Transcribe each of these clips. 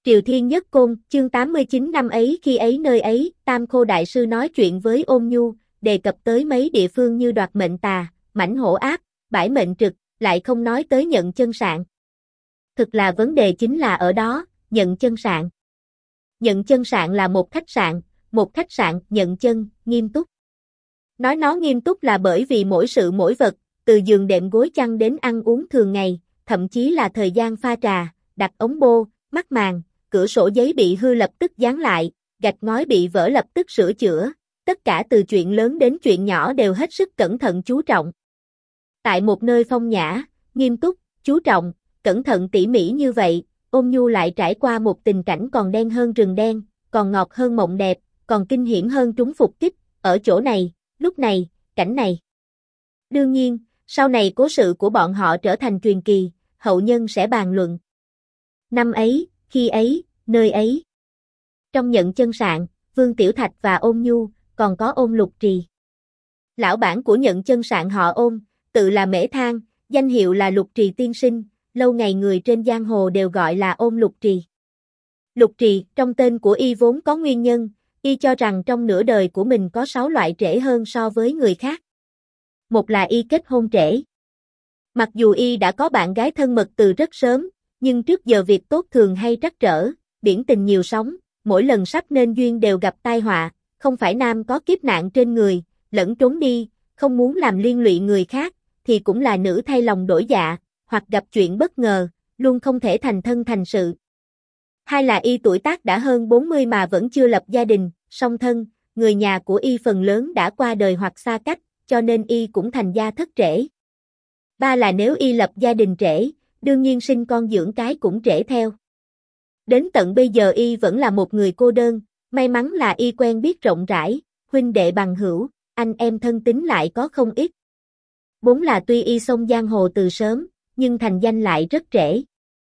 Triều Thiên Nhất Côn, chương 89 năm ấy khi ấy nơi ấy, Tam Khô Đại Sư nói chuyện với Ôn Nhu, đề cập tới mấy địa phương như đoạt mệnh tà, mãnh hổ áp, bãi mệnh trực, lại không nói tới nhận chân sạn. Thực là vấn đề chính là ở đó, nhận chân sạn. Nhận chân sạn là một khách sạn nhận chân, nghiêm túc. Nói nó nghiêm túc là bởi vì mỗi sự mỗi vật, từ giường đệm gối chăn đến ăn uống thường ngày, thậm chí là thời gian pha trà, đặt ống bô, mắc màn, cửa sổ giấy bị hư lập tức dán lại, gạch ngói bị vỡ lập tức sửa chữa, tất cả từ chuyện lớn đến chuyện nhỏ đều hết sức cẩn thận chú trọng. Tại một nơi phong nhã, nghiêm túc, chú trọng, cẩn thận tỉ mỉ như vậy, Ôn Nhu lại trải qua một tình cảnh còn đen hơn rừng đen, còn ngọt hơn mộng đẹp, còn kinh hiểm hơn trúng phục kích, ở chỗ này, lúc này, cảnh này. Đương nhiên, sau này cố sự của bọn họ trở thành truyền kỳ, hậu nhân sẽ bàn luận. Năm ấy, khi ấy, nơi ấy. Trong nhận chân sạn, Vương Tiểu Thạch và Ôn Nhu, còn có Ôn Lục Trì. Lão bản của nhận chân sạn họ Ôn, tự là Mễ Thang, danh hiệu là Lục Trì tiên sinh, lâu ngày người trên giang hồ đều gọi là Ôn Lục Trì. Lục Trì, trong tên của y vốn có nguyên nhân, y cho rằng trong nửa đời của mình có 6 loại trễ hơn so với người khác. Một là y kết hôn trễ. Mặc dù y đã có bạn gái thân mật từ rất sớm, nhưng trước giờ việc tốt thường hay trắc trở, biển tình nhiều sóng, mỗi lần sắp nên duyên đều gặp tai họa, không phải nam có kiếp nạn trên người, lẫn trốn đi, không muốn làm liên lụy người khác, thì cũng là nữ thay lòng đổi dạ, hoặc gặp chuyện bất ngờ, luôn không thể thành thân thành sự. Hai là y tuổi tác đã hơn 40 mà vẫn chưa lập gia đình, song thân, người nhà của y phần lớn đã qua đời hoặc xa cách, cho nên y cũng thành gia thất trễ. Ba là nếu y lập gia đình trễ, đương nhiên sinh con dưỡng cái cũng trễ theo. Đến tận bây giờ y vẫn là một người cô đơn, may mắn là y quen biết rộng rãi, huynh đệ bằng hữu, anh em thân tín lại có không ít. Bốn là tuy y xông giang hồ từ sớm, nhưng thành danh lại rất trễ.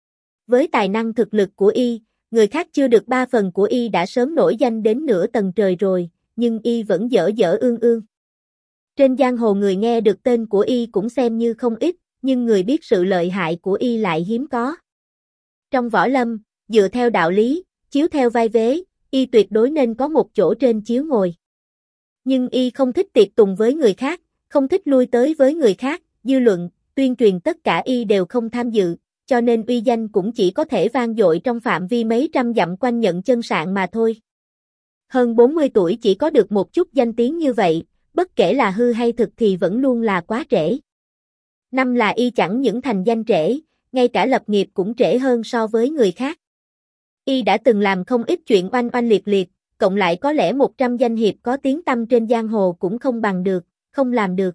Với tài năng thực lực của y, người khác chưa được 3 phần của y đã sớm nổi danh đến nửa tầng trời rồi, nhưng y vẫn dở dở ương ương. Trên giang hồ người nghe được tên của y cũng xem như không ít, nhưng người biết sự lợi hại của y lại hiếm có. Trong võ lâm, dựa theo đạo lý, chiếu theo vai vế, y tuyệt đối nên có một chỗ trên chiếu ngồi. Nhưng y không thích tiệc tùng với người khác, không thích lui tới với người khác, dư luận, tuyên truyền tất cả y đều không tham dự, cho nên uy danh cũng chỉ có thể vang dội trong phạm vi mấy trăm dặm quanh nhận chân sạn mà thôi. Hơn 40 tuổi chỉ có được một chút danh tiếng như vậy, bất kể là hư hay thực thì vẫn luôn là quá trễ. Năm là y chẳng những thành danh trễ, ngay cả lập nghiệp cũng trễ hơn so với người khác. Y đã từng làm không ít chuyện oanh oanh liệt liệt, cộng lại có lẽ 100 danh hiệp có tiếng tăm trên giang hồ cũng không bằng được, không làm được.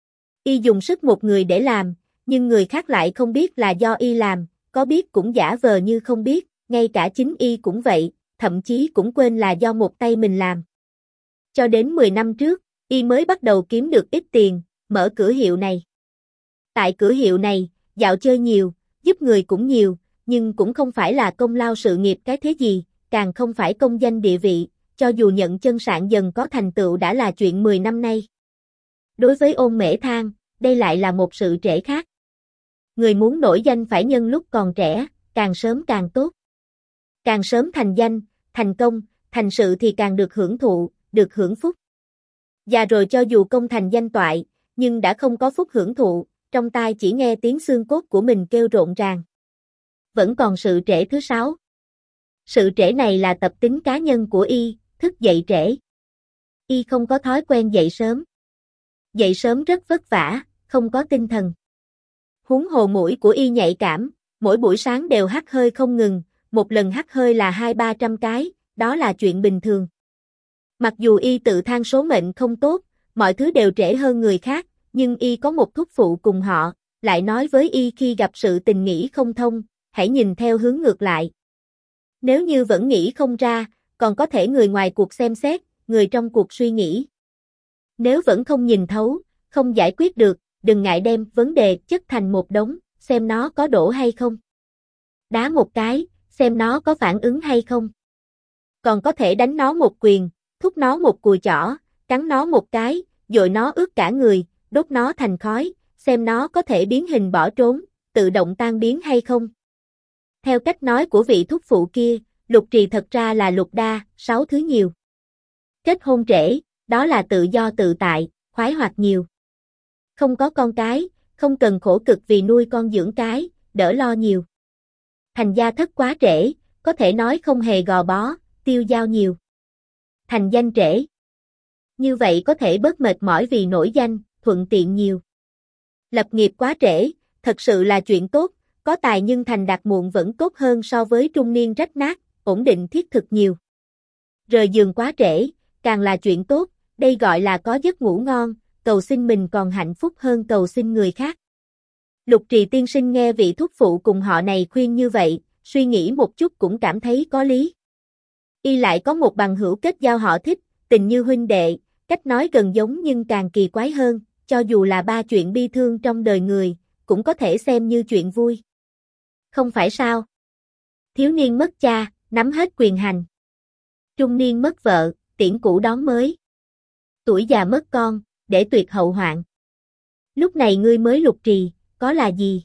Y dùng sức một người để làm, nhưng người khác lại không biết là do y làm, có biết cũng giả vờ như không biết, ngay cả chính y cũng vậy, thậm chí cũng quên là do một tay mình làm. Cho đến 10 năm trước, y mới bắt đầu kiếm được ít tiền, mở cửa hiệu này. Tại cửa hiệu này, dạo chơi nhiều, giúp người cũng nhiều, nhưng cũng không phải là công lao sự nghiệp cái thế gì, càng không phải công danh địa vị, cho dù nhận chân sạn dần có thành tựu đã là chuyện 10 năm nay. Đối với Ôn Mễ Thang, đây lại là một sự trễ khác. Người muốn nổi danh phải nhân lúc còn trẻ, càng sớm càng tốt. Càng sớm thành danh, thành công, thành sự thì càng được hưởng thụ, được hưởng phúc. Già rồi cho dù công thành danh toại, nhưng đã không có phúc hưởng thụ, trong tai chỉ nghe tiếng xương cốt của mình kêu rộn ràng. Vẫn còn sự trễ thứ 6. Sự trễ này là tập tính cá nhân của y, thức dậy trễ. Y không có thói quen dậy sớm. Dậy sớm rất vất vả, không có tinh thần. Huống hồ mũi của y nhạy cảm, mỗi buổi sáng đều hắt hơi không ngừng, một lần hắt hơi là 200-300 cái, đó là chuyện bình thường. Mặc dù y tự than số mệnh không tốt, mọi thứ đều trễ hơn người khác, nhưng y có một thúc phụ cùng họ, lại nói với y khi gặp sự tình nghĩ không thông, hãy nhìn theo hướng ngược lại. Nếu như vẫn nghĩ không ra, còn có thể người ngoài cuộc xem xét, người trong cuộc suy nghĩ. Nếu vẫn không nhìn thấu, không giải quyết được, đừng ngại đem vấn đề chất thành một đống, xem nó có đổ hay không. Đá một cái, xem nó có phản ứng hay không. Còn có thể đánh nó một quyền, thúc nó một cùi chỏ, cắn nó một cái, dội nó ướt cả người, đốt nó thành khói, xem nó có thể biến hình bỏ trốn, tự động tan biến hay không. Theo cách nói của vị thúc phụ kia, Lục Trì thật ra là lục đa, 6 thứ nhiều. Kết hôn trễ, đó là tự do tự tại, khoái hoạt nhiều. Không có con cái, không cần khổ cực vì nuôi con dưỡng cái, đỡ lo nhiều. Thành gia thất quá trễ, có thể nói không hề gò bó, tiêu dao nhiều. Thành danh trễ. Như vậy có thể bớt mệt mỏi vì nổi danh, thuận tiện nhiều. Lập nghiệp quá trễ, thật sự là chuyện tốt, có tài nhưng thành đạt muộn vẫn tốt hơn so với trung niên rách nát, ổn định thiết thực nhiều. Rời giường quá trễ, càng là chuyện tốt, đây gọi là có giấc ngủ ngon, cầu xin mình còn hạnh phúc hơn cầu xin người khác. Lục Trì tiên sinh nghe vị thúc phụ cùng họ này khuyên như vậy, suy nghĩ một chút cũng cảm thấy có lý. Y lại có một bằng hữu kết giao họ thích, tình như huynh đệ, cách nói gần giống nhưng càng kỳ quái hơn, cho dù là 3 chuyện bi thương trong đời người, cũng có thể xem như chuyện vui. Không phải sao? Thiếu niên mất cha, nắm hết quyền hành. Trung niên mất vợ, tiễn cũ đón mới. Tuổi già mất con, để tuyệt hậu hoạn. Lúc này ngươi mới Lục Trì, có là gì?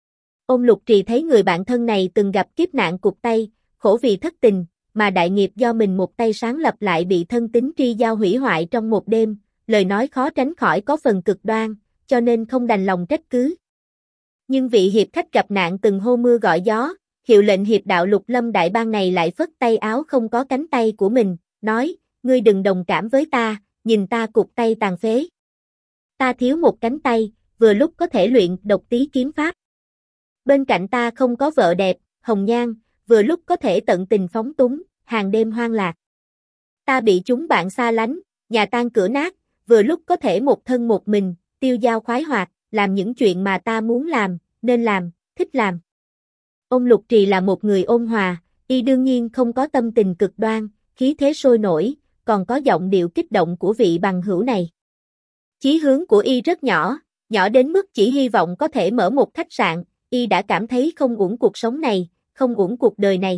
Ôn Lục Trì thấy người bạn thân này từng gặp kiếp nạn cụt tay, khổ vì thất tình, mà đại nghiệp do mình một tay sáng lập lại bị thân tín tri giao hủy hoại trong một đêm, lời nói khó tránh khỏi có phần cực đoan, cho nên không đành lòng trách cứ. Nhưng vị hiệp khách gặp nạn từng hô mưa gọi gió, hiệu lệnh hiệp đạo Lục Lâm đại bang này lại phất tay áo không có cánh tay của mình, nói, ngươi đừng đồng cảm với ta, nhìn ta cụt tay tàn phế. Ta thiếu một cánh tay, vừa lúc có thể luyện độc tí kiếm pháp. Bên cạnh ta không có vợ đẹp, hồng nhan, vừa lúc có thể tận tình phóng túng, hàng đêm hoang lạc. Ta bị chúng bạn xa lánh, nhà tan cửa nát, vừa lúc có thể một thân một mình, tiêu dao khoái hoạt, làm những chuyện mà ta muốn làm, nên làm, thích làm. Ông Lục Trì là một người ôn hòa, y đương nhiên không có tâm tình cực đoan, khí thế sôi nổi, còn có giọng điệu kích động của vị bằng hữu này. Chí hướng của y rất nhỏ, nhỏ đến mức chỉ hy vọng có thể mở một khách sạn, y đã cảm thấy không uổng cuộc sống này, không uổng cuộc đời này.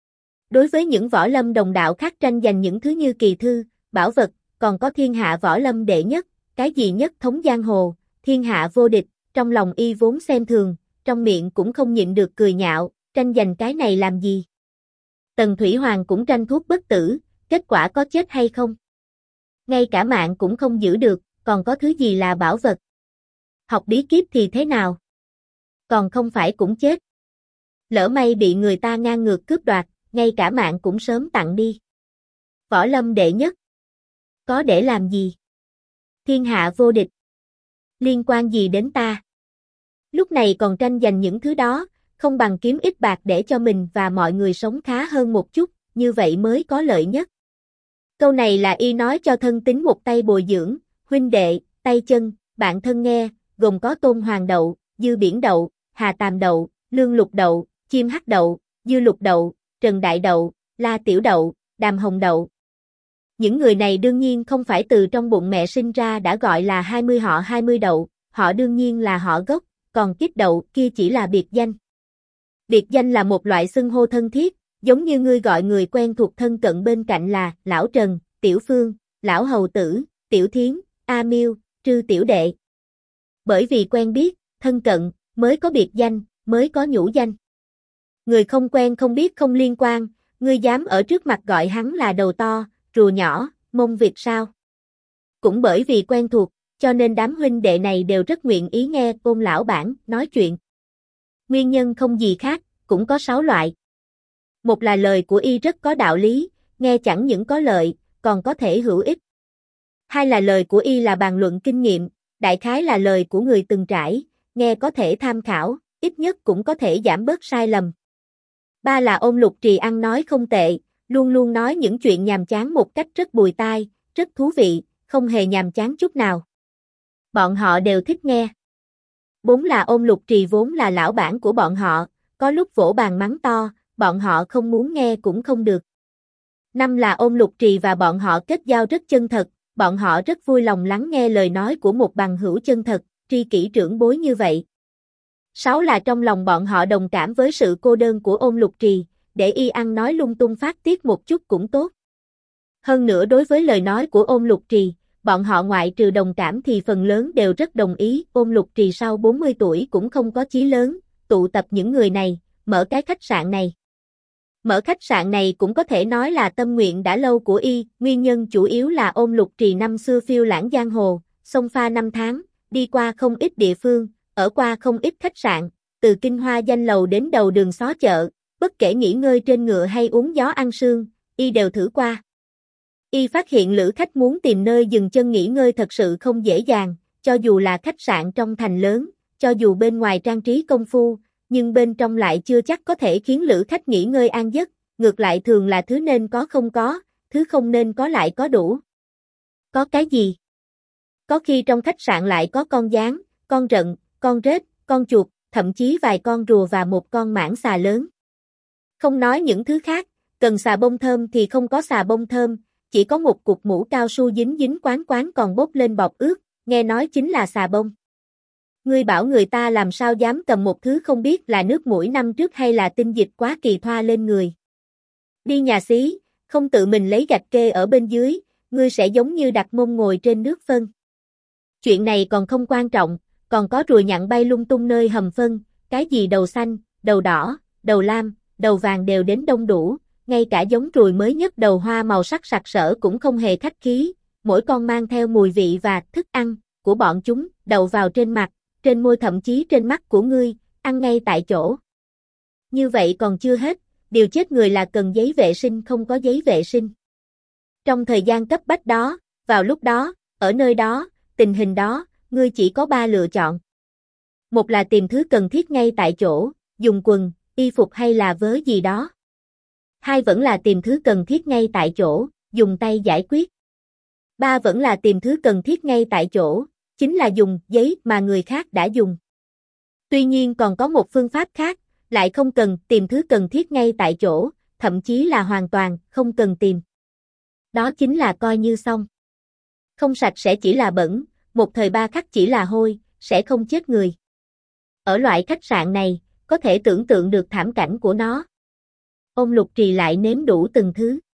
Đối với những võ lâm đồng đạo khác tranh giành những thứ như kỳ thư, bảo vật, còn có thiên hạ võ lâm đệ nhất, cái gì nhất thống giang hồ, thiên hạ vô địch, trong lòng y vốn xem thường, trong miệng cũng không nhịn được cười nhạo, tranh giành cái này làm gì. Tần Thủy Hoàng cũng tranh thuốc bất tử, kết quả có chết hay không? Ngay cả mạng cũng không giữ được, còn có thứ gì là bảo vật? Học bí kíp thì thế nào? Còn không phải cũng chết. Lỡ may bị người ta ngang ngược cướp đoạt, ngay cả mạng cũng sớm tặng đi. Võ lâm đệ nhất. Có để làm gì? Thiên hạ vô địch. Liên quan gì đến ta? Lúc này còn tranh giành những thứ đó, không bằng kiếm ít bạc để cho mình và mọi người sống khá hơn một chút, như vậy mới có lợi nhất. Câu này là y nói cho thân tín một tay bồi dưỡng, huynh đệ, tay chân, bạn thân nghe, gồm có Tôn Hoàng Đậu, Dư Biển Đậu, Hà Tàm Đậu, Lương Lục Đậu, Chim Hắc Đậu, Dư Lục Đậu, Trần Đại Đậu, La Tiểu Đậu, Đàm Hồng Đậu. Những người này đương nhiên không phải từ trong bụng mẹ sinh ra đã gọi là 20 họ 20 đậu, họ đương nhiên là họ gốc, còn Kích Đậu kia chỉ là biệt danh. Biệt danh là một loại xưng hô thân thiết, giống như ngươi gọi người quen thuộc thân cận bên cạnh là Lão Trần, Tiểu Phương, Lão Hầu Tử, Tiểu Thiến, A Miêu, Trư Tiểu Đệ. Bởi vì quen biết, thân cận, mới có biệt danh, mới có nhũ danh. Người không quen không biết không liên quan, ngươi dám ở trước mặt gọi hắn là đầu to, rùa nhỏ, mông vịt sao? Cũng bởi vì quen thuộc, cho nên đám huynh đệ này đều rất nguyện ý nghe Tôn lão bản nói chuyện. Nguyên nhân không gì khác, cũng có 6 loại. Một là lời của y rất có đạo lý, nghe chẳng những có lợi, còn có thể hữu ích. Hai là lời của y là bàn luận kinh nghiệm, đại khái là lời của người từng trải, nghe có thể tham khảo, ít nhất cũng có thể giảm bớt sai lầm. Ba là Ôn Lục Trì ăn nói không tệ, luôn luôn nói những chuyện nhàm chán một cách rất bùi tai, rất thú vị, không hề nhàm chán chút nào. Bọn họ đều thích nghe. 4 là Ôn Lục Trì vốn là lão bản của bọn họ, có lúc vỗ bàn mắng to, bọn họ không muốn nghe cũng không được. 5 là Ôn Lục Trì và bọn họ kết giao rất chân thật, bọn họ rất vui lòng lắng nghe lời nói của một bằng hữu chân thật, tri kỷ trưởng bối như vậy. 6 là trong lòng bọn họ đồng cảm với sự cô đơn của Ôn Lục Trì, để y ăn nói lung tung phát tiết một chút cũng tốt. Hơn nữa đối với lời nói của Ôn Lục Trì, bọn họ ngoại trừ đồng cảm thì phần lớn đều rất đồng ý. Ôn Lục Trì sau 40 tuổi cũng không có chí lớn, tụ tập những người này, mở cái khách sạn này. Mở khách sạn này cũng có thể nói là tâm nguyện đã lâu của y, nguyên nhân chủ yếu là Ôn Lục Trì năm xưa phiêu lãng giang hồ, sông pha năm tháng, đi qua không ít địa phương, ở qua không ít khách sạn, từ kinh hoa danh lầu đến đầu đường xó chợ, bất kể nghỉ ngơi trên ngựa hay uống gió ăn sương, y đều thử qua. Y phát hiện lữ khách muốn tìm nơi dừng chân nghỉ ngơi thật sự không dễ dàng, cho dù là khách sạn trong thành lớn, cho dù bên ngoài trang trí công phu, nhưng bên trong lại chưa chắc có thể khiến lữ khách nghỉ ngơi an giấc, ngược lại thường là thứ nên có không có, thứ không nên có lại có đủ. Có cái gì? Có khi trong khách sạn lại có con gián, con rận, con rết, con chuột, thậm chí vài con rùa và một con mãng xà lớn. Không nói những thứ khác, cần xà bông thơm thì không có xà bông thơm, chỉ có một cục mũ cao su dính dính quán quán còn bốc lên bọt ướt, nghe nói chính là xà bông. Ngươi bảo người ta làm sao dám cầm một thứ không biết là nước mũi năm trước hay là tinh dịch quá kỳ thoa lên người. Đi nhà xí, không tự mình lấy gạch kê ở bên dưới, ngươi sẽ giống như đặt mông ngồi trên nước phân. Chuyện này còn không quan trọng, còn có ruồi nhặn bay lung tung nơi hầm phân, cái gì đầu xanh, đầu đỏ, đầu lam, đầu vàng đều đến đông đủ, ngay cả giống ruồi mới nhất đầu hoa màu sắc sặc sỡ cũng không hề khách khí, mỗi con mang theo mùi vị và thức ăn của bọn chúng, đậu vào trên mặt, trên môi thậm chí trên mắt của ngươi, ăn ngay tại chỗ. Như vậy còn chưa hết, điều chết người là cần giấy vệ sinh không có giấy vệ sinh. Trong thời gian cấp bách đó, vào lúc đó, ở nơi đó, tình hình đó, ngươi chỉ có 3 lựa chọn. Một là tìm thứ cần thiết ngay tại chỗ, dùng quần, y phục hay là vớ gì đó. Hai vẫn là tìm thứ cần thiết ngay tại chỗ, dùng tay giải quyết. Ba vẫn là tìm thứ cần thiết ngay tại chỗ, chính là dùng giấy mà người khác đã dùng. Tuy nhiên còn có một phương pháp khác, lại không cần tìm thứ cần thiết ngay tại chỗ, thậm chí là hoàn toàn không cần tìm. Đó chính là coi như xong. Không sạch sẽ chỉ là bẩn, một thời 3 khắc chỉ là hôi, sẽ không chết người. Ở loại khách sạn này, có thể tưởng tượng được thảm cảnh của nó. Ôn Lục Trì lại nếm đủ từng thứ.